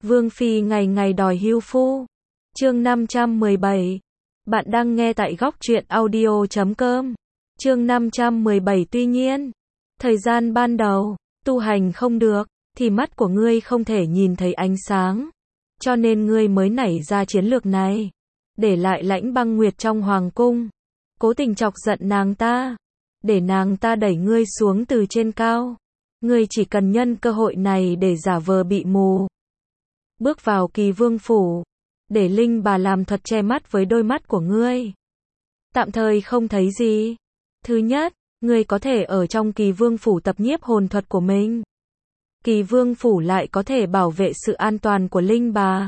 Vương phi ngày ngày đòi hưu phu. Chương 517. Bạn đang nghe tại góc truyện audio.com. Chương 517. Tuy nhiên, thời gian ban đầu, tu hành không được, thì mắt của ngươi không thể nhìn thấy ánh sáng. Cho nên ngươi mới nảy ra chiến lược này. Để lại Lãnh Băng Nguyệt trong hoàng cung. Cố tình chọc giận nàng ta. Để nàng ta đẩy ngươi xuống từ trên cao. Ngươi chỉ cần nhân cơ hội này để giả vờ bị mù. Bước vào Kỳ Vương phủ. Để Linh bà làm thuật che mắt với đôi mắt của ngươi. Tạm thời không thấy gì. Thứ nhất, ngươi có thể ở trong Kỳ Vương phủ tập nhiếp hồn thuật của mình. Kỳ Vương phủ lại có thể bảo vệ sự an toàn của Linh bà.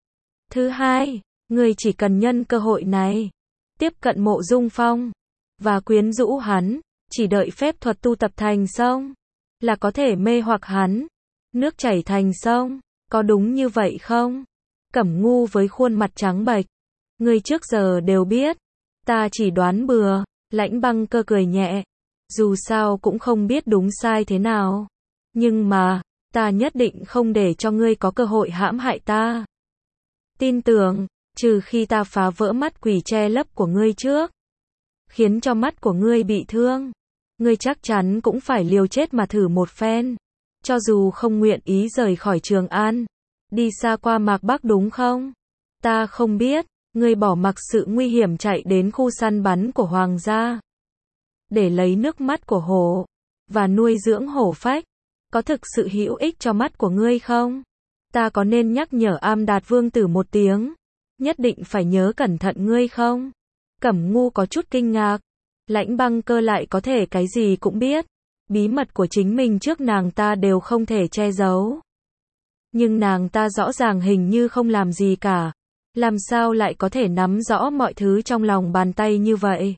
Thứ hai, ngươi chỉ cần nhân cơ hội này, tiếp cận Mộ Dung Phong, và quyến rũ hắn, chỉ đợi phép thuật tu tập thành xong, là có thể mê hoặc hắn. Nước chảy thành sông, có đúng như vậy không? Cẩm Ngu với khuôn mặt trắng bệch. Ngươi trước giờ đều biết. Ta chỉ đoán bừa. Lãnh Băng Cơ cười nhẹ. Dù sao cũng không biết đúng sai thế nào. Nhưng mà, ta nhất định không để cho ngươi có cơ hội hãm hại ta. Tin tưởng, trừ khi ta phá vỡ mắt quỷ che lấp của ngươi trước, khiến cho mắt của ngươi bị thương, ngươi chắc chắn cũng phải liều chết mà thử một phen. Cho dù không nguyện ý rời khỏi Trường An, đi xa qua Mạc Bắc đúng không? Ta không biết, ngươi bỏ mặc sự nguy hiểm chạy đến khu săn bắn của Hoàng gia, để lấy nước mắt của hổ, và nuôi dưỡng hổ phách, có thực sự hữu ích cho mắt của ngươi không? Ta có nên nhắc nhở Am Đạt Vương tử một tiếng, nhất định phải nhớ cẩn thận ngươi không? Cẩm Ngu có chút kinh ngạc. Lãnh Băng Cơ lại có thể cái gì cũng biết. Bí mật của chính mình trước nàng ta đều không thể che giấu. Nhưng nàng ta rõ ràng hình như không làm gì cả. Làm sao lại có thể nắm rõ mọi thứ trong lòng bàn tay như vậy?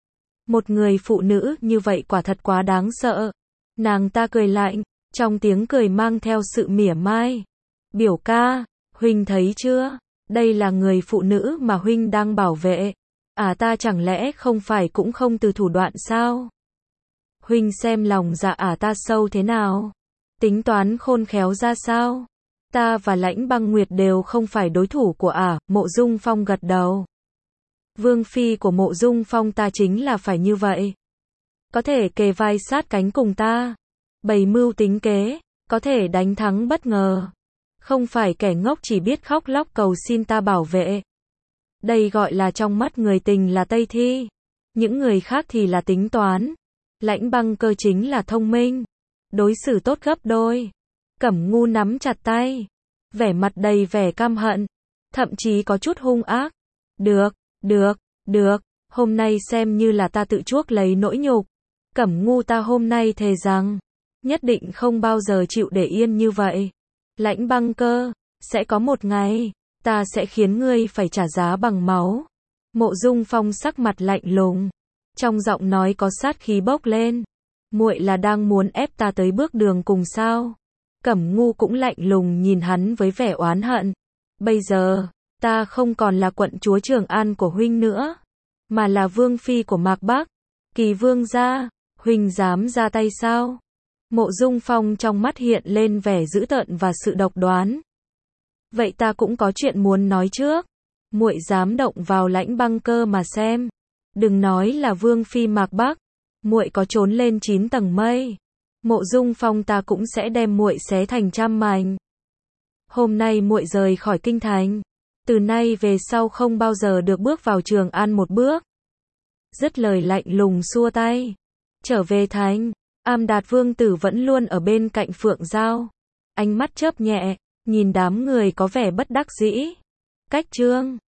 Một người phụ nữ như vậy quả thật quá đáng sợ. Nàng ta cười lạnh, trong tiếng cười mang theo sự mỉa mai. Biểu ca, huynh thấy chưa? Đây là người phụ nữ mà huynh đang bảo vệ. À, ta chẳng lẽ không phải cũng không từ thủ đoạn sao? Huynh xem lòng dạ ta sâu thế nào? Tính toán khôn khéo ra sao? Ta và Lãnh Băng Nguyệt đều không phải đối thủ của Mộ Dung Phong gật đầu. Vương phi của Mộ Dung Phong ta chính là phải như vậy. Có thể kề vai sát cánh cùng ta. Bày mưu tính kế, có thể đánh thắng bất ngờ. Không phải kẻ ngốc chỉ biết khóc lóc cầu xin ta bảo vệ. Đây gọi là trong mắt người tình là Tây Thi. Những người khác thì là tính toán. Lãnh Băng Cơ chính là thông minh. Đối xử tốt gấp đôi. Cẩm Ngu nắm chặt tay. Vẻ mặt đầy vẻ căm hận. Thậm chí có chút hung ác. Được. Hôm nay xem như là ta tự chuốc lấy nỗi nhục. Cẩm Ngu ta hôm nay thề rằng, nhất định không bao giờ chịu để yên như vậy. Lãnh Băng Cơ, sẽ có một ngày, ta sẽ khiến ngươi phải trả giá bằng máu. Mộ Dung Phong sắc mặt lạnh lùng, trong giọng nói có sát khí bốc lên. Muội là đang muốn ép ta tới bước đường cùng sao? Cẩm Ngu cũng lạnh lùng nhìn hắn với vẻ oán hận. Bây giờ, ta không còn là quận chúa Trường An của huynh nữa, mà là vương phi của Mạc Bắc, Kỳ Vương gia. Huynh dám ra tay sao? Mộ Dung Phong trong mắt hiện lên vẻ dữ tợn và sự độc đoán. Vậy ta cũng có chuyện muốn nói trước. Muội dám động vào Lãnh Băng Cơ mà xem. Đừng nói là vương phi Mạc Bắc, muội có trốn lên 9 tầng mây, Mộ Dung Phong ta cũng sẽ đem muội xé thành trăm mảnh. Hôm nay muội rời khỏi kinh thành, từ nay về sau không bao giờ được bước vào Trường An một bước. Dứt lời lạnh lùng xua tay. Trở về thành, Am Đạt Vương tử vẫn luôn ở bên cạnh Phượng Giao. Ánh mắt chớp nhẹ, nhìn đám người có vẻ bất đắc dĩ. Cách Trương